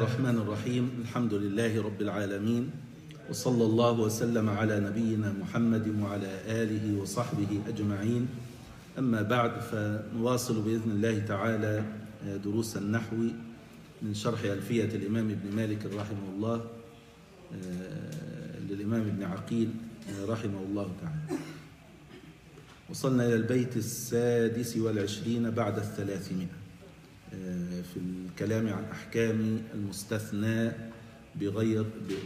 الرحمن الرحيم. الحمد لله رب العالمين، وصلى الله وسلم على نبينا محمد وعلى آله وصحبه أجمعين. أما بعد، فنواصل بإذن الله تعالى دروس النحو من شرح ألفية الإمام ابن مالك رحمه الله للإمام ابن عقيل رحمه الله تعالى. وصلنا إلى البيت 26 بعد 300 في الكلام عن أحكام المستثنى بغير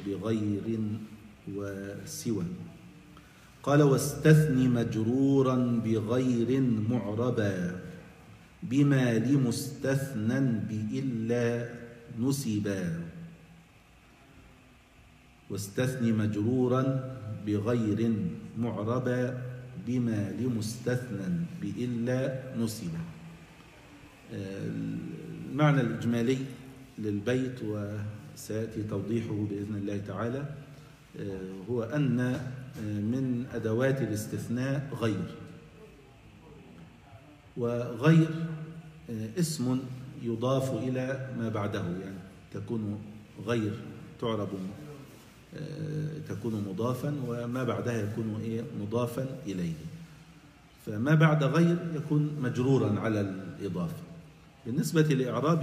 وسوى. قال: واستثن مجرورا بغير معربا بما لمستثنى بإلا نسبا. واستثن مجرورا بغير معربا بما لمستثنى بإلا نسبا. المعنى الإجمالي للبيت وسيأتي توضيحه بإذن الله تعالى هو أن من أدوات الاستثناء غير، وغير اسم يضاف إلى ما بعده، يعني تكون غير تعرب تكون مضافا، وما بعدها يكون مضافا إليه. فما بعد غير يكون مجرورا على الإضافة. بالنسبة لإعراب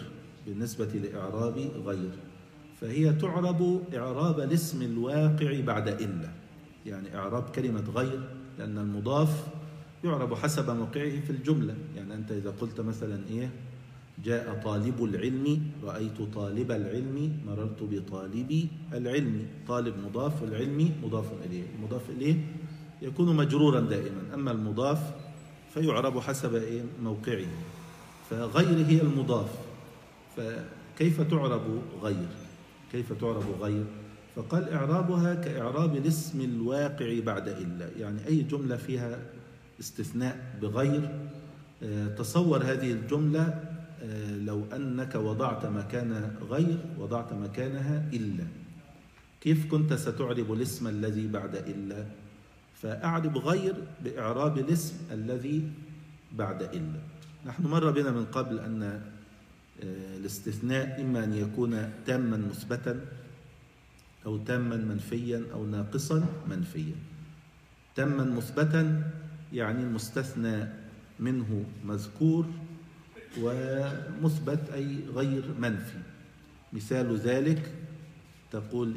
غير فهي تعرب إعراب الاسم الواقع بعد إلا، يعني إعراب كلمة غير، لأن المضاف يعرب حسب موقعه في الجملة. يعني أنت إذا قلت مثلا جاء طالب العلم، رأيت طالب العلم، مررت بطالب العلم. طالب مضاف والعلم مضاف إليه. المضاف إليه يكون مجرورا دائما، أما المضاف فيعرب حسب موقعه. فغير هي المضاف. فكيف تعرب غير؟ فقال: إعرابها كإعراب الاسم الواقع بعد إلا، يعني أي جملة فيها استثناء بغير، تصور هذه الجملة لو أنك وضعت مكان غير وضعت مكانها إلا، كيف كنت ستعرب الاسم الذي بعد إلا؟ فأعرب غير بإعراب الاسم الذي بعد إلا. نحن مر بنا من قبل أن الاستثناء إما أن يكون تاما مثبتا أو تاما منفيا أو ناقصا منفيا. تاما مثبتا يعني المستثنى منه مذكور ومثبت أي غير منفي. مثال ذلك تقول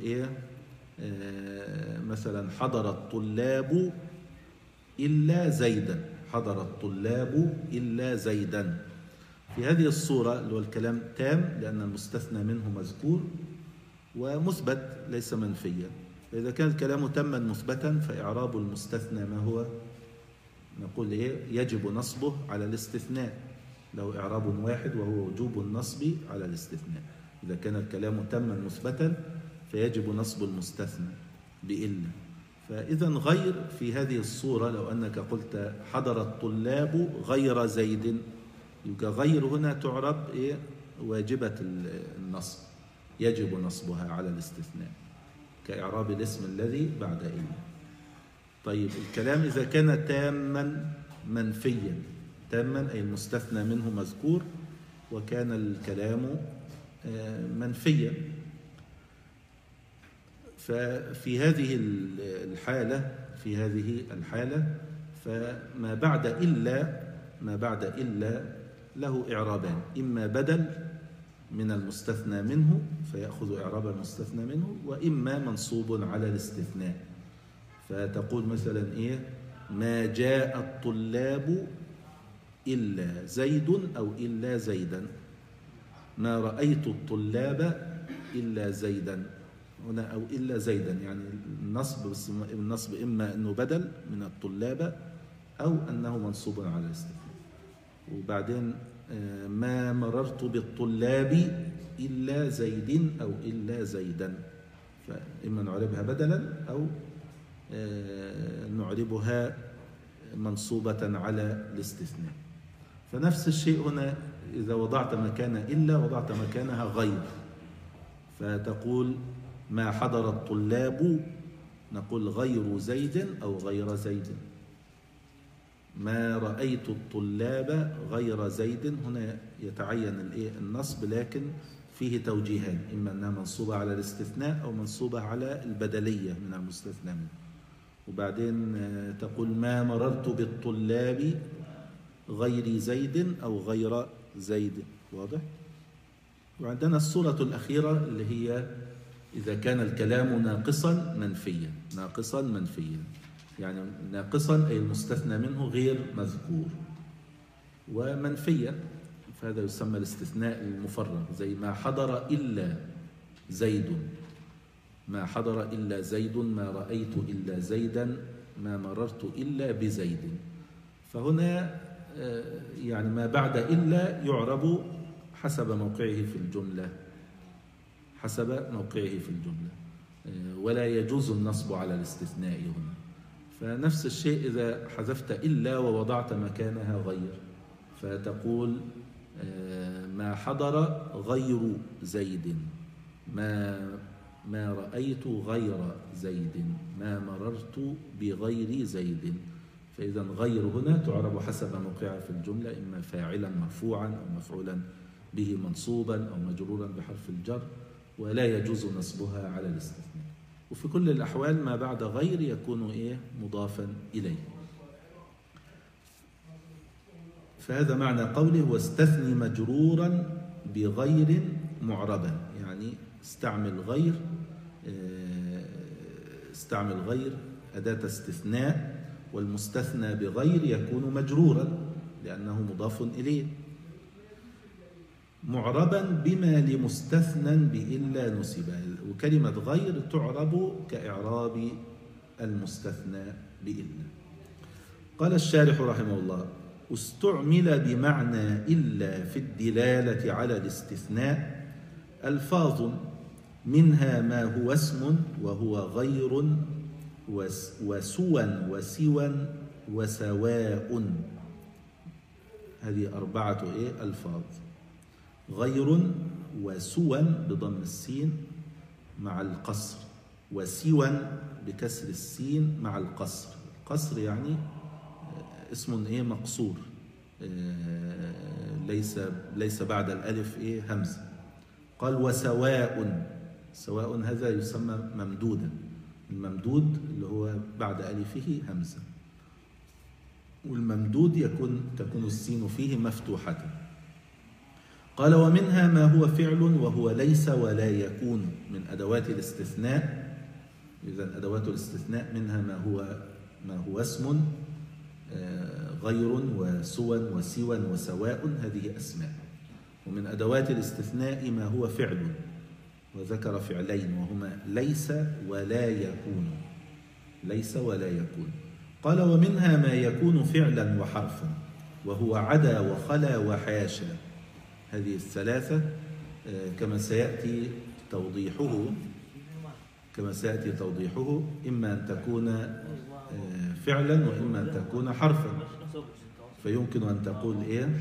مثلا: حضر الطلاب إلا زيدا. حضر الطلاب إلا زيدا. في هذه الصورة اللي هو الكلام تام، لأن المستثنى منه مذكور ومثبت ليس منفيا. فإذا كان الكلام تاما مثبتا فإعراب المستثنى ما هو؟ نقول يجب نصبه على الاستثناء، له إعراب واحد وهو وجوب النصب على الاستثناء. إذا كان الكلام تاما مثبتا فيجب نصب المستثنى بإلا. فإذا غير في هذه الصورة لو أنك قلت حضر الطلاب غير زيد، يبقى غير هنا تعرب واجبة النصب، يجب نصبها على الاستثناء كإعراب الاسم الذي بعد إلا. طيب، الكلام إذا كان تاما منفيا، تاما أي المستثنى منه مذكور وكان الكلام منفيا، ففي هذه الحالة فما بعد إلا له إعرابان: إما بدل من المستثنى منه فيأخذ إعراب المستثنى منه، وإما منصوب على الاستثناء. فتقول مثلا ما جاء الطلاب إلا زيد أو إلا زيدا. ما رأيت الطلاب إلا زيدا هنا أو إلا زيدا، يعني النصب إما أنه بدل من الطلاب أو أنه منصوب على الاستثناء. وبعدين ما مررت بالطلاب إلا زيد أو إلا زيدا، فإما نعربها بدلا أو نعربها منصوبة على الاستثناء. فنفس الشيء هنا، إذا وضعت مكان إلا وضعت مكانها غير، فتقول ما حضر الطلاب، نقول غير زيد أو غير زيد. ما رأيت الطلاب غير زيد، هنا يتعين النصب، لكن في وفيه توجيهان، إما أنها منصوبة على الاستثناء أو منصوبة على البدلية من المستثنى منه. وبعدين تقول ما مررت بالطلاب غير زيد أو غير زيد. واضح؟ وعندنا الصورة الأخيرة اللي هي إذا كان الكلام ناقصا منفيا. ناقصا منفيا يعني ناقصا أي المستثنى منه غير مذكور، ومنفيا فهذا يسمى الاستثناء المفرغ، زي ما حضر إلا زيد، ما حضر إلا زيد، ما رأيت إلا زيدا، ما مررت إلا بزيد. فهنا يعني ما بعد إلا يعرب حسب موقعه في الجملة، حسب موقعه في الجملة، ولا يجوز النصب على الاستثناء هنا. فنفس الشيء إذا حذفت إلا ووضعت مكانها غير، فتقول ما حضر غير زيد، ما رأيت غير زيد، ما مررت بغير زيد. فإذا غير هنا تعرب حسب موقعها في الجملة، إما فاعلا مرفوعا أو مفعولا به منصوبا أو مجرورا بحرف الجر، ولا يجوز نصبها على الاستثناء. وفي كل الأحوال ما بعد غير يكون مضافا إليه. فهذا معنى قوله واستثني مجرورا بغير معربا، يعني استعمل غير أداة استثناء، والمستثنى بغير يكون مجرورا لأنه مضاف إليه، معربا بما لمستثنى بإلا نسب. وكلمة غير تعرب كإعراب المستثنى بإلا. قال الشارح رحمه الله استعمل بمعنى إلا في الدلالة على الاستثناء ألفاظ منها ما هو اسم وهو غير وسوى وسوى وسواء. هذه 4 ألفاظ: غير وسوى بضم السين مع القصر، وسوى بكسر السين مع القصر. القصر يعني اسم مقصور، ليس بعد الألف همزة. قال وسواء، سواء هذا يسمى ممدودا، الممدود اللي هو بعد ألفه همزة، والممدود تكون السين فيه مفتوحة. قال ومنها ما هو فعل وهو ليس ولا يكون من أدوات الاستثناء. إذن أدوات الاستثناء منها ما هو اسم، غير وسوى وسوى وسواء، هذه أسماء. ومن أدوات الاستثناء ما هو فعل، وذكر فعلين وهما ليس ولا يكون. ليس ولا يكون. قال ومنها ما يكون فعلا وحرفا وهو عدا وخلا وحاشا. هذه الثلاثة كما سيأتي توضيحه إما أن تكون فعلا وإما أن تكون حرفا. فيمكن أن تقول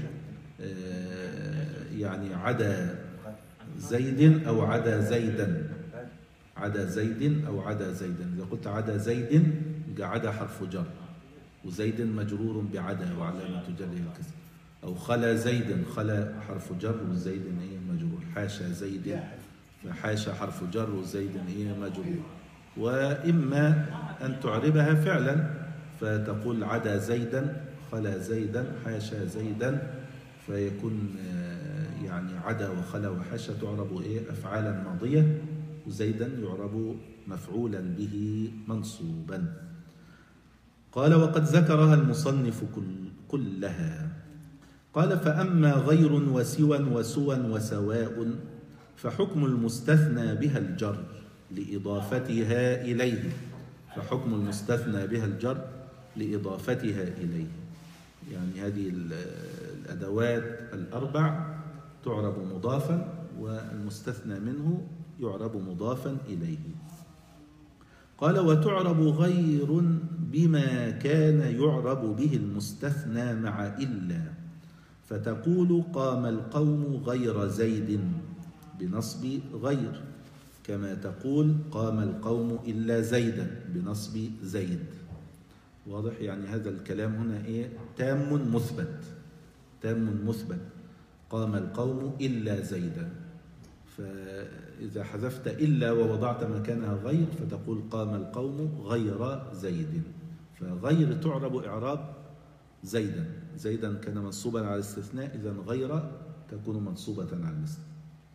يعني عدا زيد أو عدا زيدا، عدا زيد أو عدا زيدا. إذا قلت عدا زيد عدا حرف جر، وزيد مجرور بعدا وعلامة جره الكسر. أو خلا زيد، خلا حرف جر وزيد مجرور. حاشا زيد، فحاشا حرف جر وزيد مجرور. وإما أن تعربها فعلا فتقول عدا زيدا، خلا زيدا، حاشا زيدا، فيكون يعني عدا وخلا وحاشا تعرب أفعالا ماضية، وزيدا يعرب مفعولا به منصوبا. قال وقد ذكرها المصنف كلها. قال فأما غير وسوى وسوى وسواء فحكم المستثنى بها الجر لإضافتها إليه. فحكم المستثنى بها الجر لإضافتها إليه، يعني هذه الأدوات 4 تعرب مضافا، والمستثنى منه يعرب مضافا إليه. قال وتعرب غير بما كان يعرب به المستثنى مع إلا، فتقول قام القوم غير زيد بنصب غير، كما تقول قام القوم إلا زيدا بنصب زيد. واضح؟ يعني هذا الكلام هنا تام مثبت. قام القوم إلا زيدا، فإذا حذفت إلا ووضعت مكانها غير فتقول قام القوم غير زيد. فغير تعرب إعراب زيدا. زيدا كان منصوبا على الاستثناء، إذن غير تكون منصوبة على الاستثناء.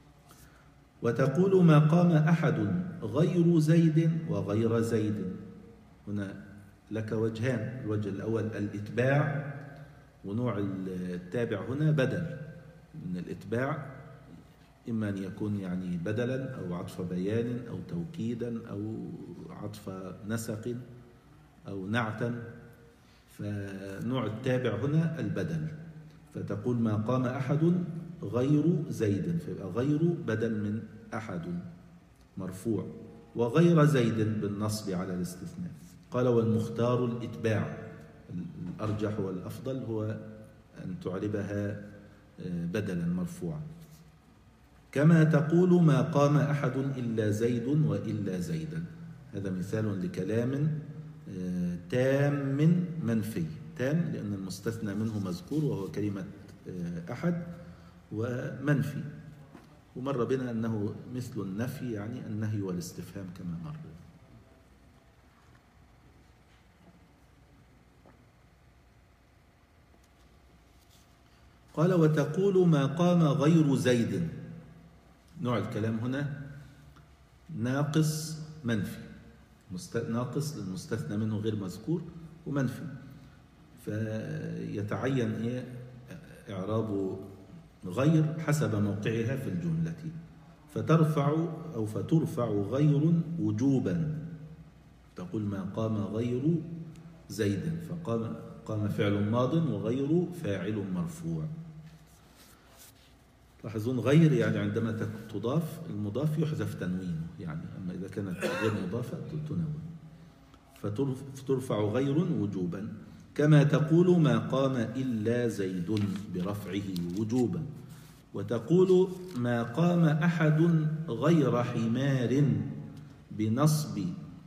وتقول ما قام أحد غير زيد وغير زيد. هنا لك وجهان، الوجه الأول الإتباع، ونوع التابع هنا بدل. من الإتباع إما أن يكون يعني بدلا أو عطف بيان أو توكيدا أو عطف نسق أو نعتا، فنوع التابع هنا البدل. فتقول ما قام أحد غير زيد، فيبقى غير بدل من أحد مرفوع، وغير زيد بالنصب على الاستثناء. قال والمختار الإتباع، الأرجح والأفضل هو أن تعربها بدلا مرفوعا. كما تقول ما قام أحد إلا زيد وإلا زيدا. هذا مثال لكلام تام منفي. تام لأن المستثنى منه مذكور وهو كلمة أحد، ومنفي ومر بنا أنه مثل النفي، يعني النهي والاستفهام كما مر. قال وتقول ما قام غير زيد. نوع الكلام هنا ناقص منفي، ناقص للمستثنى منه غير مذكور ومنفي، فيتعين إعراب غير حسب موقعها في الجملة. فترفع غير وجوبا. تقول ما قام غير زيد، قام فعل ماض وغير فاعل مرفوع. لاحظون غير يعني عندما تضاف المضاف يحذف تنوينه، يعني أما إذا كانت غير مضافة تنون. فترفع غير وجوبا. كما تقول ما قام إلا زيد برفعه وجوبا. وتقول ما قام أحد غير حمار بنصب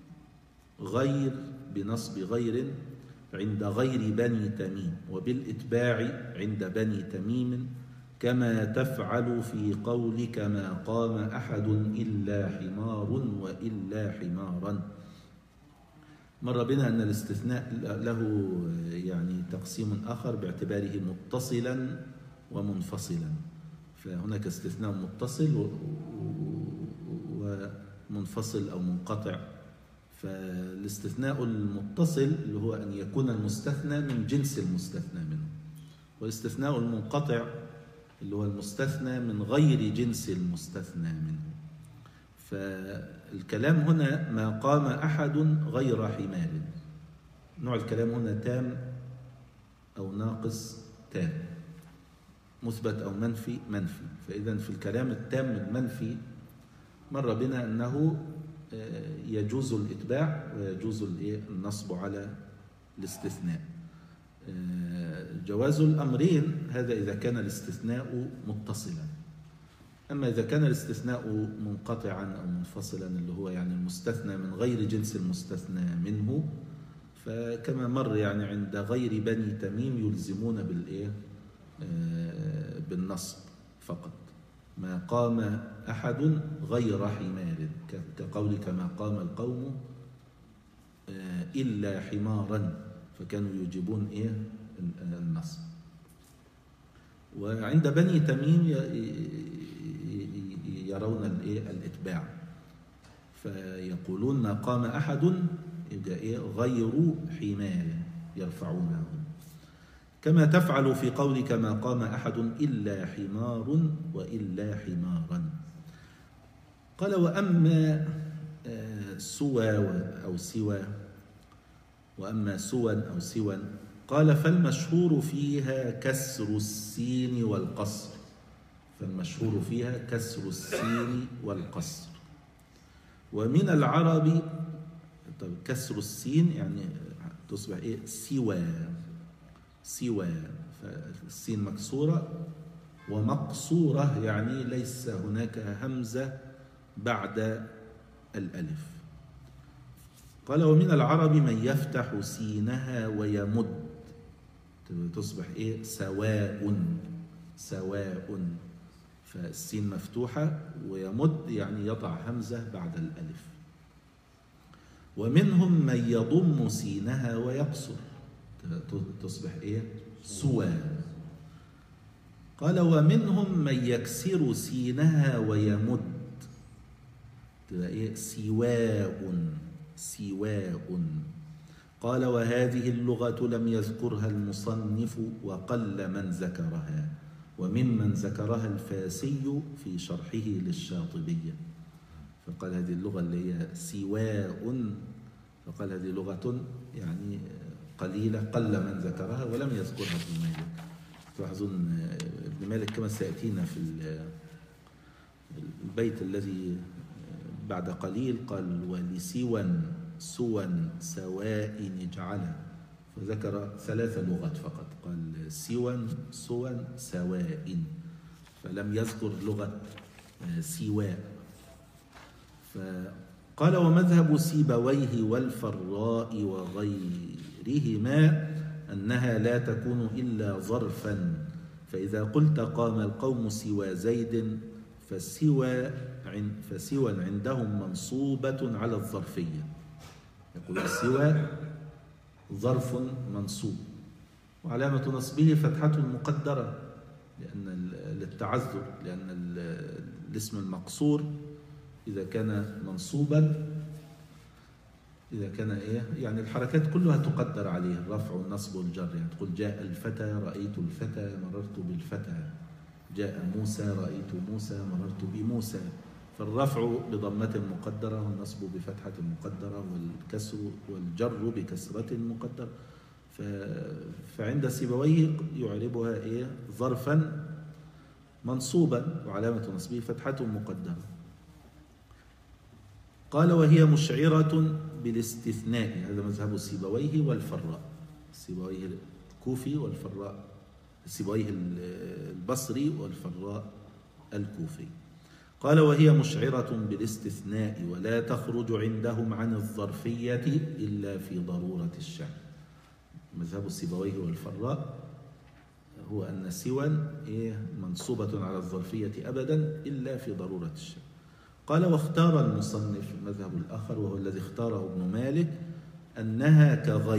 غير عند غير بني تميم، وبالإتباع عند بني تميم، كما تفعل في قولك ما قام أحد إلا حمار وإلا حمارا. مر بنا أن الاستثناء له يعني تقسيم آخر باعتباره متصلا ومنفصلا. فهناك استثناء متصل ومنفصل أو منقطع. فالاستثناء المتصل اللي هو أن يكون المستثنى من جنس المستثنى منه، والاستثناء المنقطع اللي هو المستثنى من غير جنس المستثنى منه. فالكلام هنا ما قام أحد غير حمار. نوع الكلام هنا تام أو ناقص تام، مثبت أو منفي. فإذا في الكلام التام المنفي مر بنا أنه يجوز الإتباع ويجوز النصب على الاستثناء. جواز الأمرين هذا إذا كان الاستثناء متصلا. أما إذا كان الاستثناء منقطعا أو منفصلا اللي هو يعني المستثنى من غير جنس المستثنى منه، فكما مر يعني عند غير بني تميم يلزمون بالنصب فقط. ما قام أحد غير حمار، كقولك ما قام القوم إلا حمارا، فكانوا يجيبون النصب. وعند بني تميم يرون الإتباع، فيقولون ما قام أحد يبقى غير حمار يرفعونه. كما تفعل في قولك ما قام أحد إلا حمار وإلا حمارا. قال وأما سوى أو سوى، وأما سوى أو سوى، قال فالمشهور فيها كسر السين والقصر. فالمشهور فيها كسر السين والقصر. ومن العرب كسر السين يعني تصبح سوى، فالسين مكسورة ومقصورة، يعني ليس هناك همزة بعد الألف. قال ومن العرب من يفتح سينها ويمد، تصبح سواء. فالسين مفتوحة، ويمد يعني يضع همزة بعد الألف. ومنهم من يضم سينها ويقصر، تصبح إيه؟ سوى. قال ومنهم من يكسر سينها ويمد، تبقى إيه؟ سواء. سواء. قال وهذه اللغة لم يذكرها المصنف وقل من ذكرها، وممن ذكرها الفاسي في شرحه للشاطبية. فقال هذه اللغة اللي هي سواء، فقال هذه لغة يعني قليلة، قل من ذكرها ولم يذكرها ابن مالك. تلاحظون ابن مالك كما سيأتينا في البيت الذي بعد قليل قال ولسوى سوى سواء اجعله، فذكر 3 لغات فقط، قال سوى سوى سواء، فلم يذكر لغة سواء. فقال ومذهب سيبويه والفراء وغيرهما أنها لا تكون إلا ظرفا، فإذا قلت قام القوم سوى زيد فسوى عندهم منصوبة على الظرفية. يقول سوى ظرف منصوب، وعلامة نصبه فتحة مقدرة للتعذر، لأن الاسم المقصور إذا كان منصوبا، إذا كان إيه يعني الحركات كلها تقدر عليه، الرفع والنصب والجر. يعني تقول جاء الفتى رأيت الفتى مررت بالفتى، جاء موسى رأيت موسى مررت بموسى. فالرفع بضمة مقدرة، والنصب بفتحة مقدرة، والكسر والجر بكسرة مقدرة. فعند سيبويه يعربها إيه؟ ظرفا منصوبا وعلامة نصبه فتحة مقدرة. قال وهي مشعرة بالاستثناء، هذا مذهب سيبويه والفراء. سيبويه الكوفي والفراء، سيبويه البصري والفراء الكوفي. قال وهي مشعرة بالاستثناء ولا تخرج عندهم عن الظرفية إلا في ضرورة الشأن. مذهب سيبويه والفراء هو أن سوى منصوبة على الظرفية أبدا إلا في ضرورة الشأن. قال واختار المصنف المذهب الآخر وهو الذي اختاره ابن مالك أنها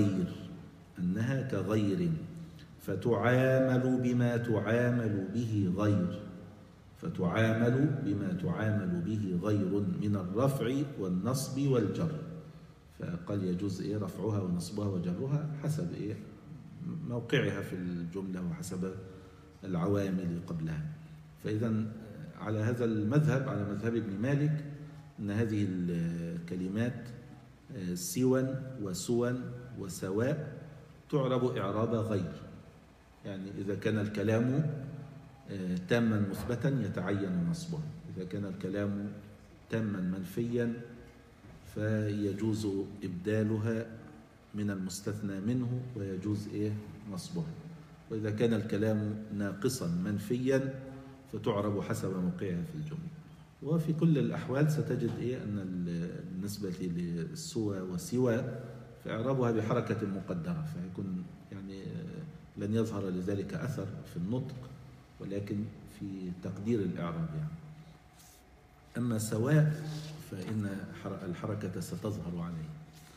كغير فتعامل بما تعامل به غير، فتعامل بما تعامل به غير من الرفع والنصب والجر. فقال يجوز رفعها ونصبها وجرها حسب موقعها في الجملة وحسب العوامل قبلها. فإذا على هذا المذهب، على مذهب ابن مالك، أن هذه الكلمات سوى وسوى وسواء تعرب إعراب غير. يعني إذا كان الكلام تاما مثبتا يتعين نصبه، إذا كان الكلام تاما منفيا فيجوز إبدالها من المستثنى منه ويجوز نصبها. وإذا كان الكلام ناقصا منفيا فتعرب حسب موقعها في الجملة. وفي كل الأحوال ستجد أن بالنسبة للسوى وسوى فإعرابها بحركة مقدرة، فيكون يعني لن يظهر لذلك أثر في النطق ولكن في تقدير الإعراب يعني. أما سواء فإن الحركة ستظهر عليه.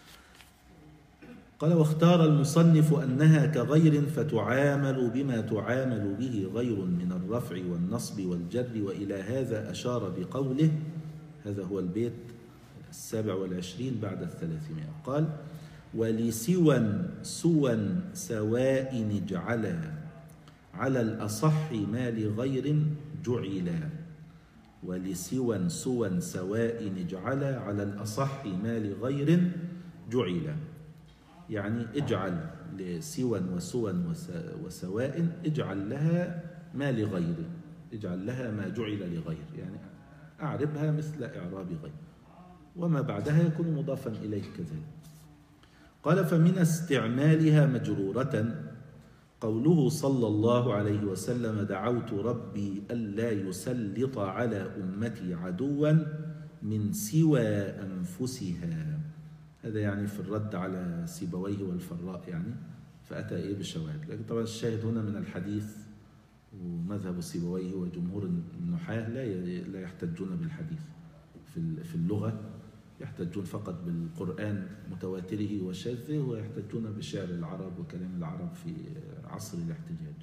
قال واختار المصنف أنها كغير فتعامل بما تعامل به غير من الرفع والنصب والجر. وإلى هذا أشار بقوله، هذا هو البيت 27 بعد 300. قال ولسوى سوى سواء اجعلا على الأصح ما لغير جعلا. ولسوى سوى سواء اجعلا على الأصح ما لغير جعلا. يعني اجعل لسوى وسوى وسواء اجعل لها ما لغير، اجعل لها ما جعل لغير، يعني أعربها مثل إعراب غير، وما بعدها يكون مضافا إليه كذلك. قال فمن استعمالها مجرورة قوله صلى الله عليه وسلم دعوت ربي ألا يسلط على أمتي عدوا من سوى أنفسها. هذا يعني في الرد على سيبويه والفراء يعني، فأتى بشواهد. لكن طبعا الشاهد هنا من الحديث ومذهب سيبويه وجمهور النحاة لا يحتجون بالحديث في اللغة، يحتجون فقط بالقرآن متواتره وشاذه، ويحتجون بشعر العرب وكلام العرب في عصر الاحتجاج.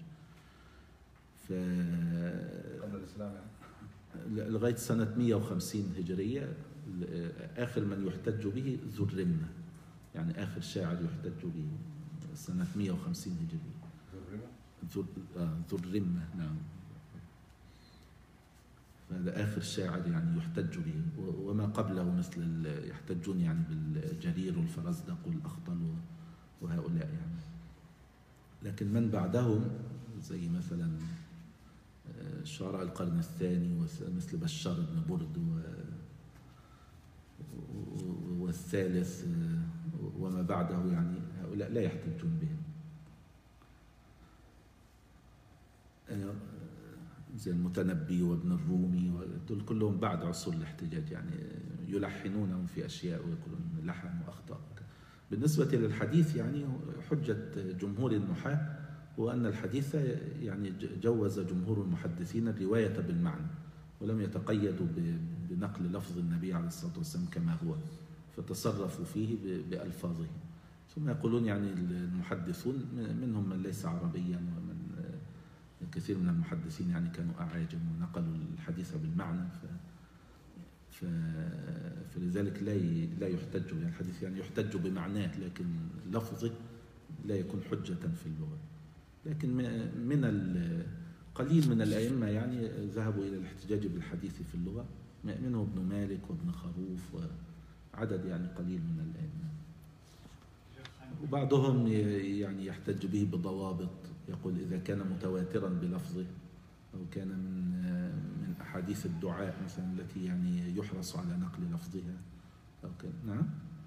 قبل الإسلام لغاية سنة 150 هجرية آخر من يحتج به ذو الرمة، يعني آخر شاعر يحتج به سنة 150 هجرية. ذو الرمة نعم. هذا آخر شاعر يعني يحتج به، وما قبله مثل يحتجون يعني بالجرير والفرزدق والأخطل وهؤلاء يعني. لكن من بعدهم زي مثلا شعراء القرن الثاني مثل بشار بن برد والثالث وما بعده، يعني هؤلاء لا يحتجون بهم. زي المتنبي وابن الرومي دول كلهم بعد عصور الاحتجاج، يعني يلحنونهم في أشياء ويقولون لحن وأخطاء. بالنسبة للحديث يعني حجة جمهور النحاة هو أن الحديث يعني جوز جمهور المحدثين الرواية بالمعنى، ولم يتقيدوا بنقل لفظ النبي عليه الصلاة والسلام كما هو، فتصرفوا فيه بألفاظه. ثم يقولون يعني المحدثون منهم من ليس عربيا، ومن كثير من المحدثين يعني كانوا أعاجم ونقلوا الحديث بالمعنى، فلذلك لا يحتج بالحديث، يعني يحتج بمعناه لكن لفظه لا يكون حجة في اللغة. لكن من قليل من الأئمة يعني ذهبوا إلى الاحتجاج بالحديث في اللغة، منه ابن مالك وابن خروف وعدد يعني قليل من الأئمة. وبعضهم يعني يحتج به بضوابط، يقول إذا كان متواترا بلفظه أو كان من أحاديث الدعاء مثلا التي يعني يحرص على نقل لفظها أو كان. نعم.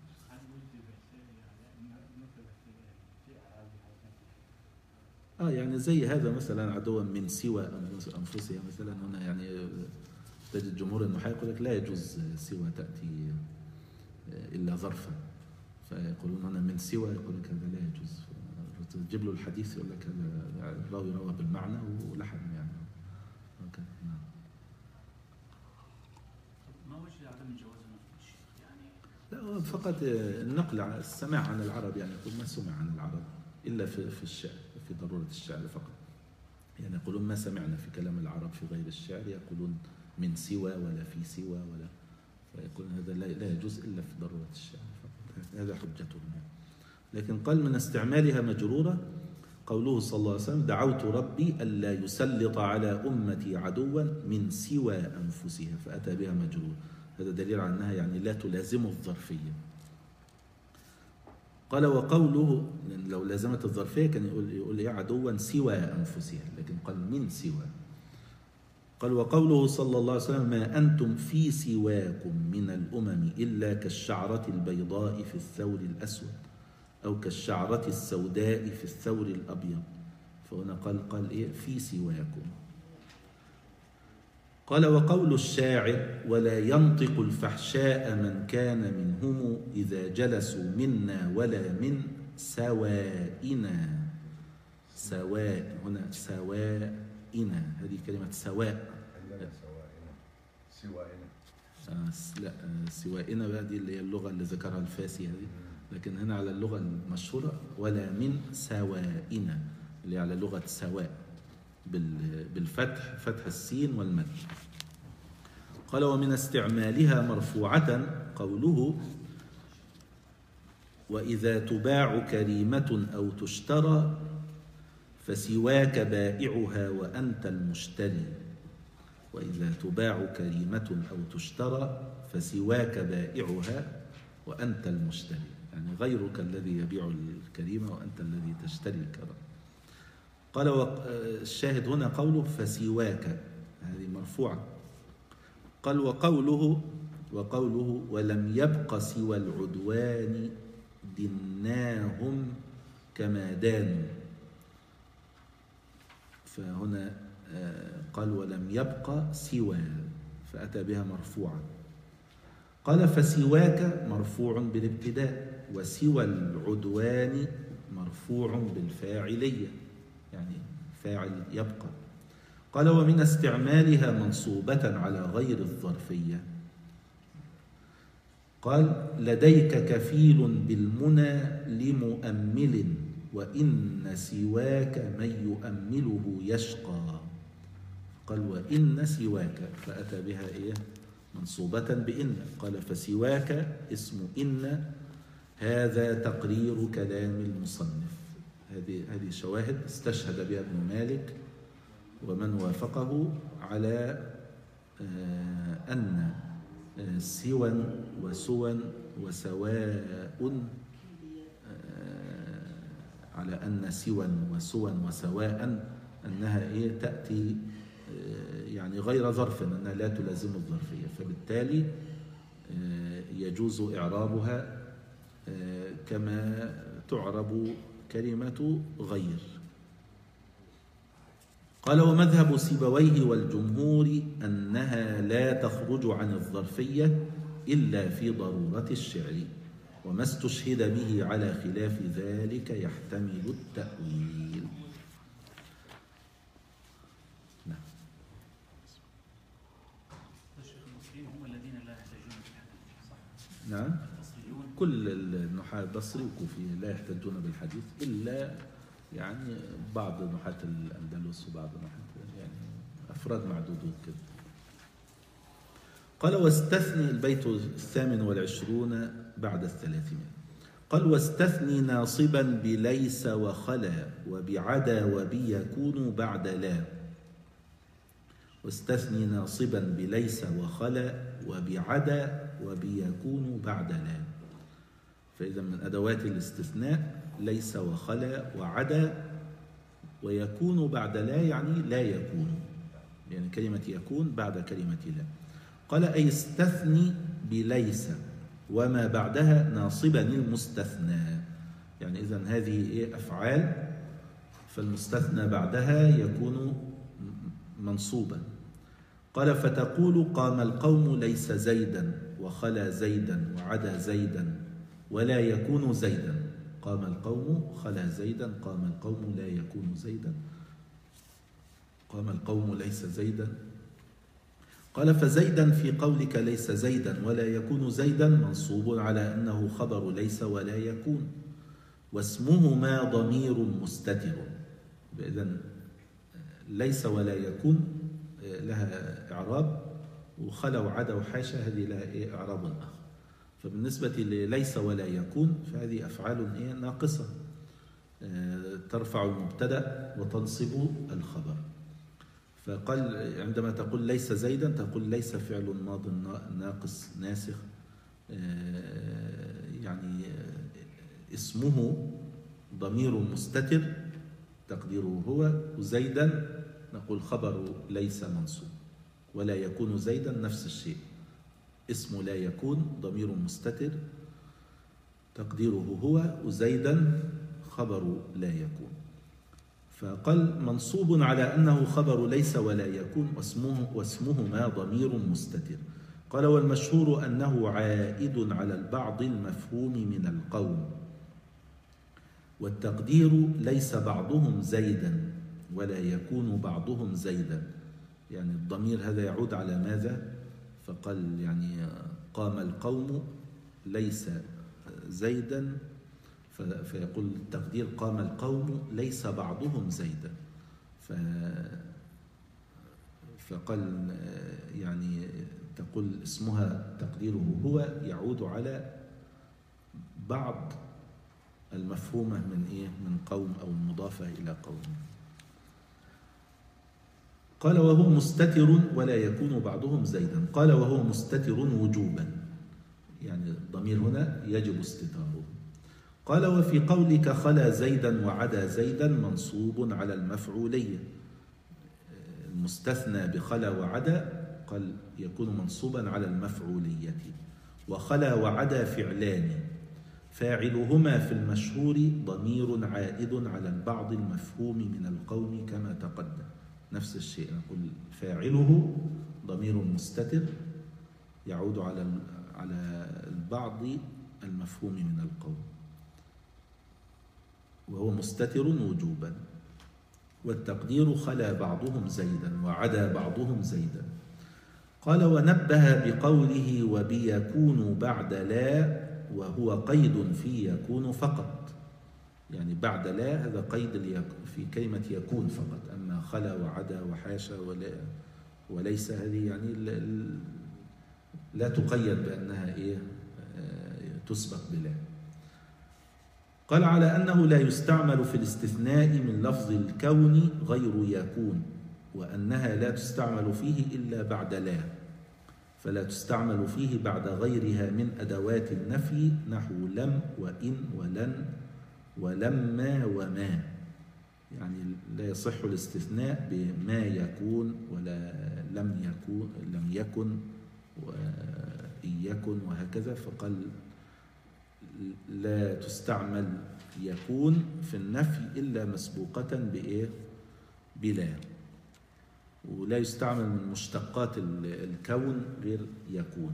يعني زي هذا مثلا عدوا من سوى أنفسها مثلا، هنا يعني تجد جمهور النحاة يقول لك لا يجوز سوى تأتي إلا ظرفا، فيقولون هنا من سوى، يقول لك هذا لا يجوز، تجيب له الحديث يقول لك هذا الراوي روى بالمعنى ولحن يعني. نعم. ما وجه عدم الجواز يعني؟ لا فقط النقل السماع عن العرب، يعني يقول ما سمع عن العرب إلا في الشعر، في ضرورة الشعر فقط. يعني يقولون ما سمعنا في كلام العرب في غير الشعر، يقولون من سوى ولا في سوى ولا، فيقول هذا لا يجوز إلا في ضرورة الشعر فقط، هذا حجتهم. لكن قال من استعمالها مجرورة قوله صلى الله عليه وسلم دعوت ربي ألا يسلط على أمتي عدوا من سوى أنفسها، فأتى بها مجرورة. هذا دليل على أنها يعني لا تلازم الظرفية. قال وقوله لو لازمت الظرفية كان يقول يا عدوا سوى أنفسها، لكن قال من سوى. قال وقوله صلى الله عليه وسلم ما أنتم في سواكم من الأمم إلا كالشعرة البيضاء في الثور الأسود أو كالشعرة السوداء في الثور الأبيض، فهنا قال إيه في سواكم. قال وقول الشاعر ولا ينطق الفحشاء من كان منهم إذا جلسوا منا ولا من سوائنا. سواء هنا سوائنا، هذه كلمة سواء. سوائنا لا سوائنا بقى دي اللي هي اللغة اللي ذكرها الفاسي هذه، لكن هنا على اللغة المشهورة ولا من سوائنا اللي على لغة سواء بالفتح، فتح السين والمد. قال ومن استعمالها مرفوعة قوله وإذا تباع كريمة أو تشترى فسواك بائعها وأنت المشتري. وإذا تباع كريمة أو تشترى فسواك بائعها وأنت المشتري، يعني غيرك الذي يبيع الكريمة وأنت الذي تشتري الكريمة. قال الشاهد هنا قوله فسواك، هذه مرفوعة. قال وقوله ولم يبق سوى العدوان دناهم كما دانوا، فهنا قال ولم يبق سوى فأتى بها مرفوعة. قال فسواك مرفوع بالابتداء وسوى العدوان مرفوع بالفاعلية، يعني فاعل يبقى. قال ومن استعمالها منصوبة على غير الظرفية. قال لديك كفيل بالمنى لمؤمل وإن سواك من يؤمله يشقى. قال وإن سواك، فأتى بها إيه؟ منصوبة بإن. قال فسواك اسم إن، هذا تقرير كلام المصنف. هذه شواهد استشهد بها ابن مالك ومن وافقه على أن سوى وسوى وسواء، على أن سوى وسوى وسواء أنها إيه؟ تأتي يعني غير ظرف، أنها لا تلازم الظرفية، فبالتالي يجوز إعرابها كما تعرب كلمة غير. قال ومذهب سيبويه والجمهور أنها لا تخرج عن الظرفية إلا في ضرورة الشعر، وما استشهد به على خلاف ذلك يحتمل التأويل. نعم. البصريين هم الذين لا يحتاجون بالحديث، صح؟ نعم. البصريون كل النحاة البصري والكوفي لا يحتاجون بالحديث إلا يعني بعض نحاة الأندلس وبعض نحاة يعني أفراد معدودون كده. قال واستثني البيت 28 بعد 300. قال واستثني ناصبا بليس وخلا وبعدا وبيكون بعد لا. واستثني ناصبا بليس وخلا وبعدا وبيكون بعد لا. فإذا من أدوات الاستثناء ليس وخلا وعدا ويكون بعد لا، يعني لا يكون، يعني كلمة يكون بعد كلمة لا. قال أي استثني بليس وما بعدها ناصبا المستثنى، يعني إذن هذه أفعال، فالمستثنى بعدها يكون منصوبا. قال فتقول قام القوم ليس زيدا وخلا زيدا وعدا زيدا ولا يكون زيدا. قام القوم خلا زيدا، قام القوم لا يكون زيدا، قام القوم ليس زيدا. قال فزيدا في قولك ليس زيدا ولا يكون زيدا منصوب على أنه خبر ليس ولا يكون، واسمهما ضمير مستتر. إذن ليس ولا يكون لها إعراب، وخلا وعدا وحاشا هذه لها إعراب آخر. فبالنسبة لليس ولا يكون فهذه أفعال ناقصة، ترفع المبتدأ وتنصب الخبر. فقال عندما تقول ليس زيدا تقول ليس فعل ماض ناقص ناسخ، يعني اسمه ضمير مستتر تقديره هو، وزيدا نقول خبر ليس منصوب، ولا يكون زيدا نفس الشيء، اسم لا يكون ضمير مستتر تقديره هو، وزيدا خبر لا يكون. فقال منصوب على أنه خبر ليس ولا يكون واسمهما ضمير مستتر. قال والمشهور أنه عائد على البعض المفهوم من القوم، والتقدير ليس بعضهم زيدا ولا يكون بعضهم زيدا، يعني الضمير هذا يعود على ماذا؟ فقال يعني قام القوم ليس زيدا، فيقول التقدير قام القوم ليس بعضهم زيدا. فقال يعني تقول اسمها تقديره هو يعود على بعض المفهومة من قوم أو المضافة إلى قوم. قال وهو مستتر ولا يكون بعضهم زيدا. قال وهو مستتر وجوبا، يعني الضمير هنا يجب استتاره. قال وفي قولك خلا زيدا وعدا زيدا منصوب على المفعولية. المستثنى بخلا وعدا قال يكون منصوبا على المفعولية. وخلا وعدا فعلان، فاعلهما في المشهور ضمير عائد على البعض المفهوم من القوم كما تقدم. نفس الشيء نقول فاعله ضمير مستتر يعود على البعض المفهوم من القوم، وهو مستتر وجوبا. والتقدير خلا بعضهم زيدا وعدا بعضهم زيدا. قال ونبه بقوله وبيكون بعد لا، وهو قيد في يكون فقط، يعني بعد لا هذا قيد في كلمة يكون فقط، أما خلا وعدا وحاشا وليس هذه يعني لا تقيد بأنها تسبق بلا. قال على أنه لا يستعمل في الاستثناء من لفظ الكون غير يكون، وأنها لا تستعمل فيه إلا بعد لا، فلا تستعمل فيه بعد غيرها من أدوات النفي نحو لم وإن ولن ولما وما، يعني لا يصح الاستثناء بما يكون ولا لم يكن وإن يكن وهكذا. فقال لا تستعمل يكون في النفي إلا مسبوقة بلا، ولا يستعمل من مشتقات الكون غير يكون.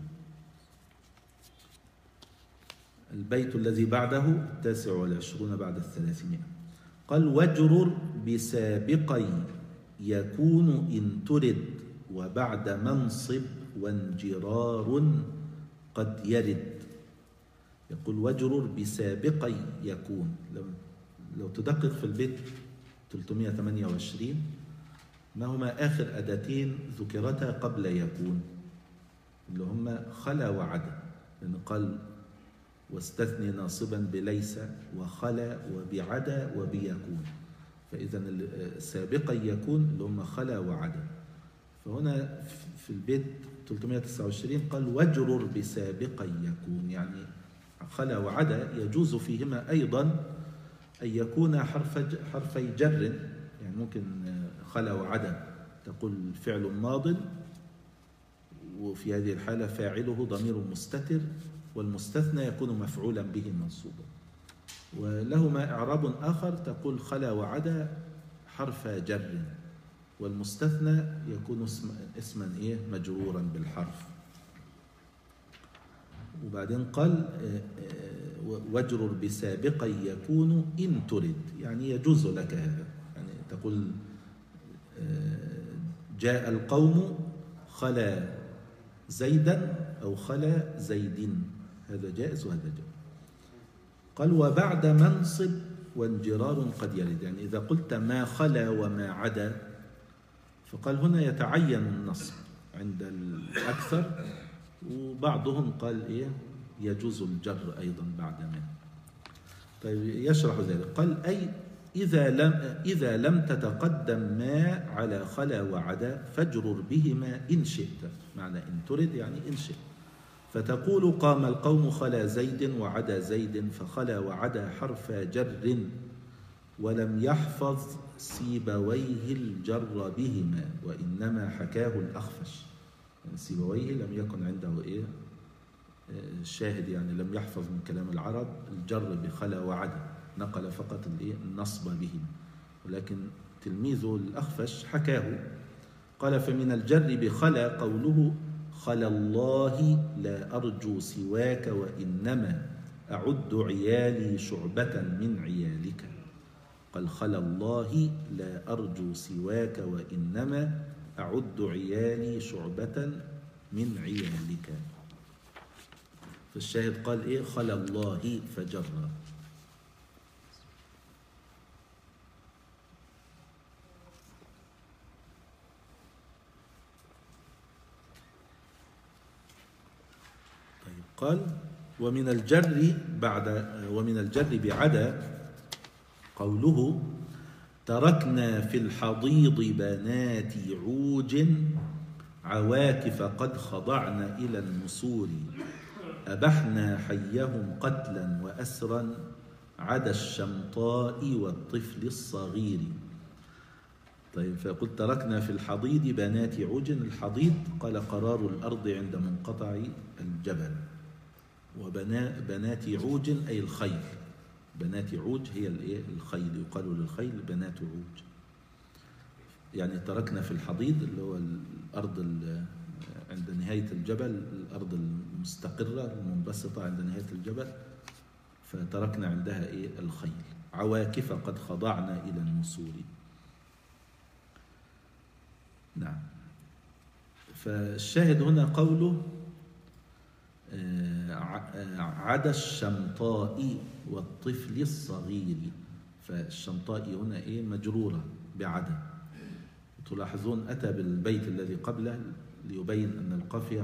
البيت الذي بعده 29 بعد 300. قال واجرر بسابقي يكون إن ترد وبعد منصب وانجرار قد يرد. يقول واجرر بسابقي يكون، لو تدقق في البيت 328 ما هما آخر أداتين ذكرتا قبل يكون اللي هما خلا وعدا، لأنه قال واستثني ناصبا بليس وخلا وبعدا وبيكون، فإذا سابقا يكون اللي هما خلا وعدا. فهنا في البيت 329 قال واجرر بسابقا يكون، يعني خلا وعدا يجوز فيهما أيضا أن يكون حرفي جر، يعني ممكن خلا وعدا تقول فعل ماض، وفي هذه الحالة فاعله ضمير مستتر، والمستثنى يكون مفعولا به منصوبا. ولهما إعراب آخر تقول خلا وعدا حرف جر، والمستثنى يكون اسما مجرورا بالحرف. وبعدين قال واجرر بسابقي يكون إن ترد، يعني يجوز لك هذا، يعني تقول جاء القوم خلا زيدا أو خلا زيد، هذا جائز وهذا جائز. قال وبعد منصب وانجرار قد يرد، يعني إذا قلت ما خلا وما عدا، فقال هنا يتعين النصب عند الأكثر، وبعضهم قال يجوز الجر أيضا بعد ما. طيب يشرح ذلك، قال أي إذا لم تتقدم ما على خلا وعدا فاجرر بهما إن شئت، معنى إن ترد يعني إن شئت، فتقول قام القوم خلا زيد وعدا زيد، فخلا وعدا حرف جر ولم يحفظ سيبويه الجر بهما وإنما حكاه الأخفش. يعني سيبويه لم يكن عنده الشاهد، يعني لم يحفظ من كلام العرب الجر بخلا وعدا، نقل فقط النصب بهما، ولكن تلميذه الأخفش حكاه. قال فمن الجر بخلا قوله خلا الله لا أرجو سواك وإنما أعد عيالي شعبة من عيالك. قال خلا الله لا أرجو سواك وإنما أعد عيالي شعبة من عيالك. فالشاهد قال خلا الله فجر. قال ومن الجر بعدا قوله تركنا في الحضيض بنات عوج عواكف قد خضعن إلى النسور أبحنا حيهم قتلا وأسرا عدا الشمطاء والطفل الصغير. طيب فقلت تركنا في الحضيض بنات عوج، الحضيض قال قرار الأرض عند منقطع الجبل، وبنات عوج أي الخيل، بنات عوج هي الخيل، يقال للخيل بنات عوج. يعني تركنا في الحضيض اللي هو الأرض عند نهاية الجبل، الأرض المستقرة المنبسطة عند نهاية الجبل، فتركنا عندها الخيل. عواكف قد خضعنا إلى النسور. نعم. فالشاهد هنا قوله عدا الشمطاء والطفل الصغير. فالشمطاء هنا إيه؟ مجرورة بعدا. تلاحظون أتى بالبيت الذي قبله ليبين أن القافية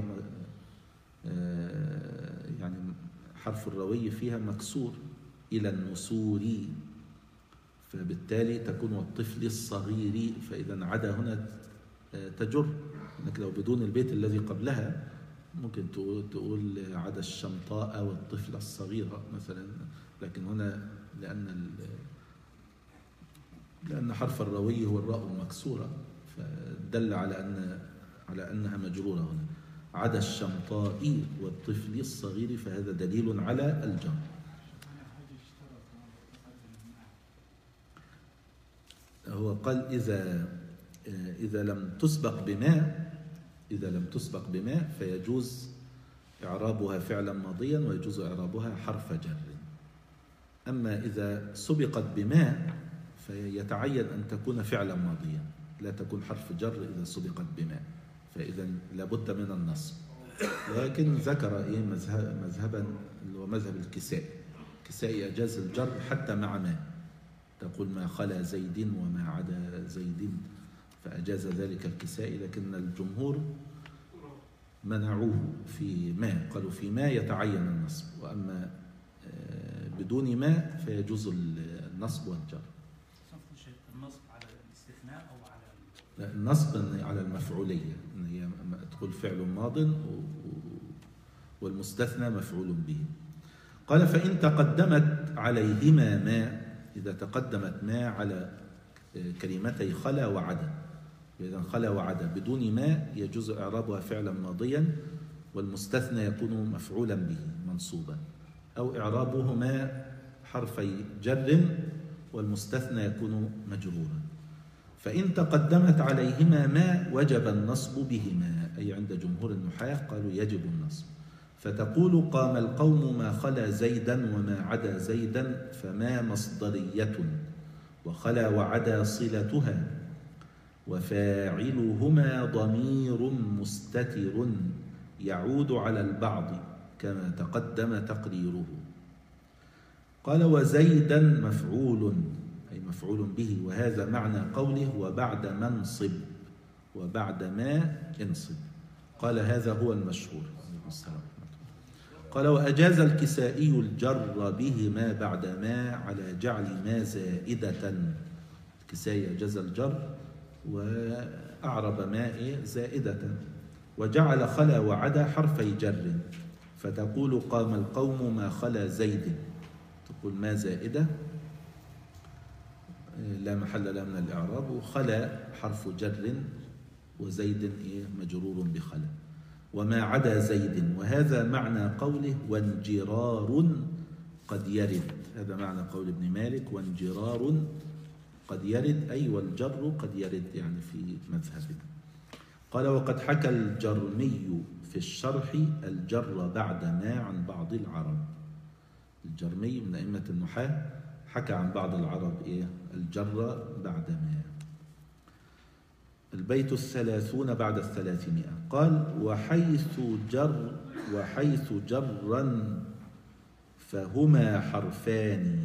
يعني حرف الروي فيها مكسور إلى النسور، فبالتالي تكون والطفل الصغير. فإذا عدا هنا تجر، انك لو بدون البيت الذي قبلها ممكن تقول عدا الشمطاء والطفل الصغير مثلا، لكن هنا لأن حرف الروي هو الراء المكسورة فدل على أنها مجرورة هنا. عدا الشمطاء والطفل الصغير، فهذا دليل على الجر. هو قال إذا لم تسبق بما فيجوز إعرابها فعلا ماضيا ويجوز إعرابها حرف جر. أما إذا سبقت بما فيتعين أن تكون فعلا ماضيا، لا تكون حرف جر إذا سبقت بما، فإذا لابد من النصب. لكن ذكر مذهبا اللي هو مذهب الكسائي أجاز الجر حتى مع ما، تقول ما خلا زيد وما عدا زيد، فأجاز ذلك الكسائي. لكن الجمهور منعوه في ما، قالوا في ما يتعين النصب، وأما بدون ما فيجوز النصب والجر. النصب على الاستثناء أو على النصب على المفعولية، إن هي تقول فعل ماض والمستثنى مفعول به. قال فإن تقدمت عليهما ما، إذا تقدمت ما على كلمتي خلا وعدا، إذا خلا وعدا بدون ما يجوز إعرابها فعلا ماضيا والمستثنى يكون مفعولا به منصوبا، أو إعرابهما حرفي جر والمستثنى يكون مجرورا. فإن تقدمت عليهما ما وجب النصب بهما، أي عند جمهور النحاة قالوا يجب النصب. فتقول قام القوم ما خلا زيدا وما عدا زيدا، فما مصدرية وخلا وعدا صلتها، وفاعلهما ضمير مستتر يعود على البعض كما تقدم تقريره. قال وزيدا مفعول، أي مفعول به، وهذا معنى قوله وبعد منصب وبعد ما انصب. قال هذا هو المشهور. قال وأجاز الكسائي الجر بهما بعد ما على جعل ما زائدة. الكسائي أجاز الجر وأعرب ما زائدة، وجعل خلا وعدا حرفي جر، فتقول قام القوم ما خلا زيد، تقول ما زائدة لا محل لها من الإعراب، وخلا حرف جر وزيد مجرور بخلا، وما عدا زيد. وهذا معنى قوله وانجرار قد يرد، هذا معنى قول ابن مالك وانجرار قد يرد، أي والجر قد يرد يعني في مذهبنا. قال وقد حكى الجرمي في الشرح الجر بعد ما عن بعض العرب. الجرمي من أئمة النحاة حكى عن بعض العرب الجر بعد ما. البيت 30 بعد 300. قال وحيث جرا فهما حرفان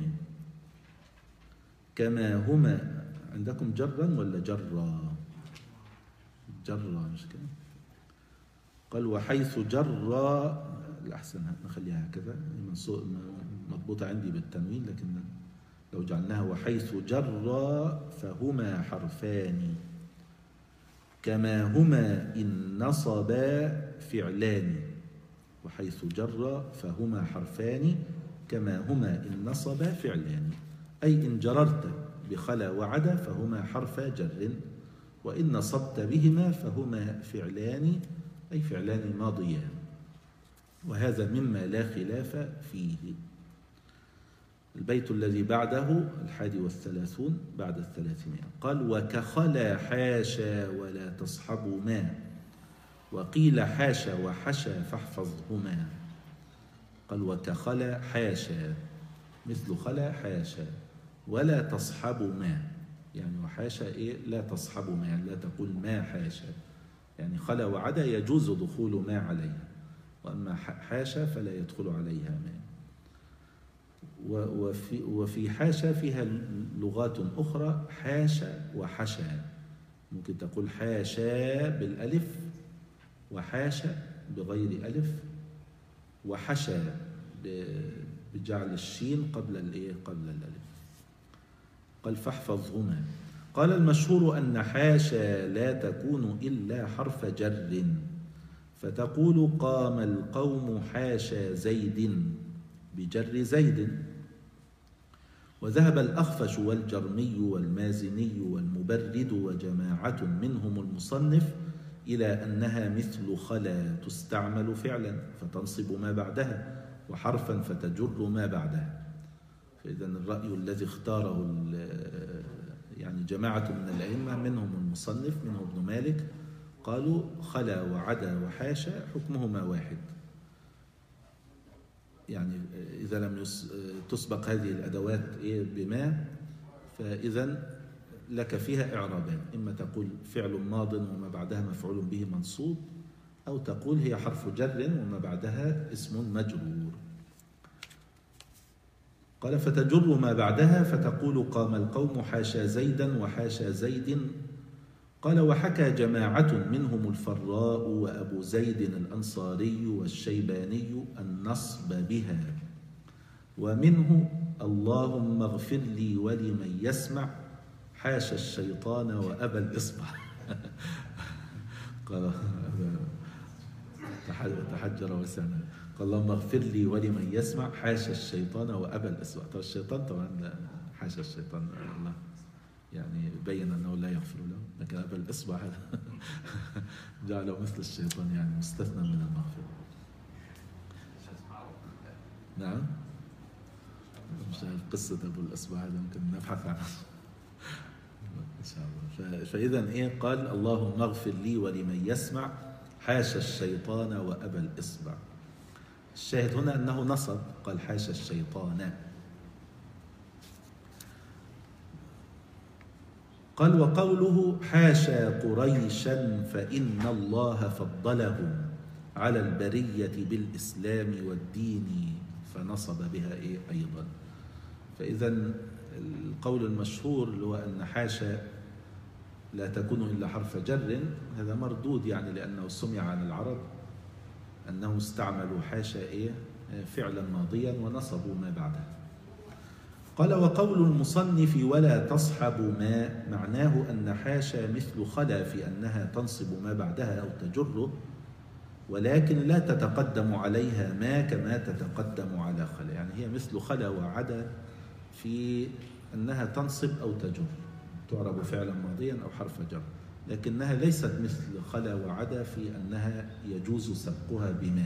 كما هما. عندكم جرا ولا جرا؟ جرا مش كده. قال وحيث جرا، الأحسن نخليها هكذا مضبوطة عندي بالتنوين، لكن لو جعلناها وحيث جرا فهما حرفان كما هما إن نصبا فعلان. وحيث جرا فهما حرفان كما هما إن نصبا فعلان، أي إن جررت بخلا وعدا فهما حرف جر، وإن نصبت بهما فهما فعلان، أي فعلان ماضيان. وهذا مما لا خلاف فيه. البيت الذي بعده 31 بعد 300. قال وكخلا حاشا ولا تصحب ما، وقيل حاشا وحشا فاحفظهما. قال وكخلا حاشا مثل خلا حاشا ولا تصحب ما، يعني وحاشا إيه لا تصحب ما، يعني لا تقول ما حاشا، يعني خلا وعدا يجوز دخول ما عليها، وأما حاشا فلا يدخل عليها ما. وفي حاشا فيها لغات أخرى، حاشا وحشا، ممكن تقول حاشا بالألف وحاشا بغير ألف، وحشا بجعل الشين قبل الألف. قال فاحفظهما. قال المشهور أن حاشا لا تكون إلا حرف جر، فتقول قام القوم حاشا زيد بجر زيد. وذهب الأخفش والجرمي والمازني والمبرد وجماعة منهم المصنف إلى أنها مثل خلا تستعمل فعلا فتنصب ما بعدها، وحرفا فتجر ما بعدها. فإذا الرأي الذي اختاره يعني جماعة من الأئمة منهم المصنف منهم ابن مالك، قالوا خلا وعدا وحاشا حكمهما واحد، يعني إذا لم تسبق هذه الأدوات بما، فإذا لك فيها إعرابان، إما تقول فعل ماض وما بعدها مفعول به منصوب، أو تقول هي حرف جر وما بعدها اسم مجرور. قال فتجر ما بعدها فتقول قام القوم حاشا زيدا وحاشا زيد. قال وحكى جماعة منهم الفراء وأبو زيد الأنصاري والشيباني النصب بها، ومنه اللهم اغفر لي ولمن يسمع حاشا الشيطان وأبى الإصبع. قال تحجر وسنة، قال اللهم اغفر لي ولمن يسمع حاشا الشيطان وأبى الإصبع. طبعا الشيطان طبعا حاشا الشيطان، الله يعني بين أنه لا يغفر له، لكن أبى الإصبع هذا جعله مثل الشيطان، يعني مستثنى من المغفرة. نعم، مش قصة أبو الإصبع هذا ممكن نبحث عنها إن شاء الله. فإذا قال اللهم اغفر لي ولمن يسمع حاشا الشيطان وأبى الإصبع. الشاهد هنا أنه نصب، قال حاشا الشيطان. قال وقوله حاشا قريشا فإن الله فضلهم على البرية بالإسلام والدين فنصب بها أيضا. فإذا القول المشهور هو أن حاشا لا تكون إلا حرف جر، هذا مردود، يعني لأنه سمع عن العرب أنهم استعملوا حاشا فعلا ماضيا ونصبوا ما بعده. قال وقول المصنف ولا تصحب ما معناه أن حاشا مثل خلا في أنها تنصب ما بعدها أو تجره، ولكن لا تتقدم عليها ما كما تتقدم على خلا، يعني هي مثل خلا وعدا في أنها تنصب أو تجر، تعرب فعلا ماضيا أو حرف جر، لكنها ليست مثل خلا وعدا في أنها يجوز سبقها بما.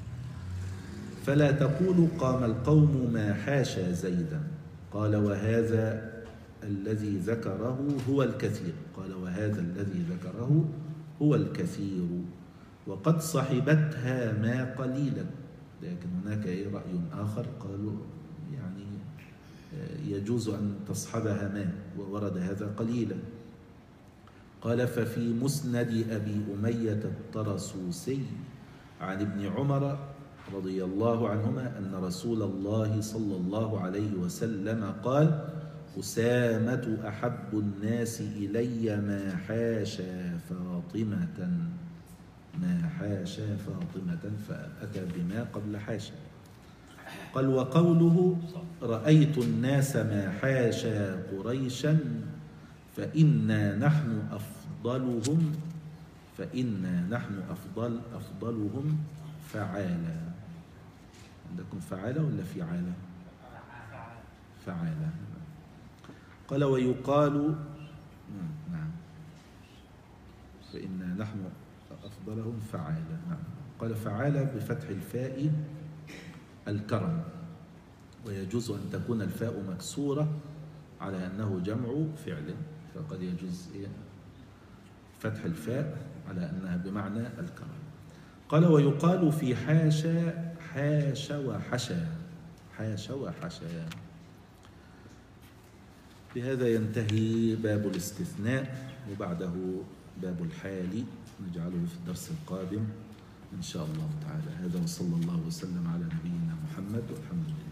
فلا تقول قام القوم ما حاشا زيدا. قال وهذا الذي ذكره هو الكثير، قال وهذا الذي ذكره هو الكثير، وقد صحبتها ما قليلا. لكن هناك رأي آخر قالوا يعني يجوز أن تصحبها ما، وورد هذا قليلا. قال ففي مسند أبي أمية الطرسوسي عن ابن عمر رضي الله عنهما أن رسول الله صلى الله عليه وسلم قال أسامة أحب الناس إلي ما حاشا فاطمة، ما حاشا فاطمة، فأتى بما قبل حاشا. قال وقوله رأيت الناس ما حاشا قريشا فإنا نحن أفضلهم، فإنا نحن أفضلهم فعالا. عندكم فعالة ولا فعالة؟ فعالة. قال ويقال نعم فإنا نحن أفضلهم فعالة. نعم. قال فعالة بفتح الفاء الكرم، ويجوز أن تكون الفاء مكسورة على أنه جمع فعل، فقد يجوز فتح الفاء على أنها بمعنى الكرم. قال ويقال في حاشا حاش وحشا، حاش وحشا. بهذا ينتهي باب الاستثناء، وبعده باب الحال نجعله في الدرس القادم إن شاء الله تعالى. هذا وصلى الله وسلم على نبينا محمد والحمد لله.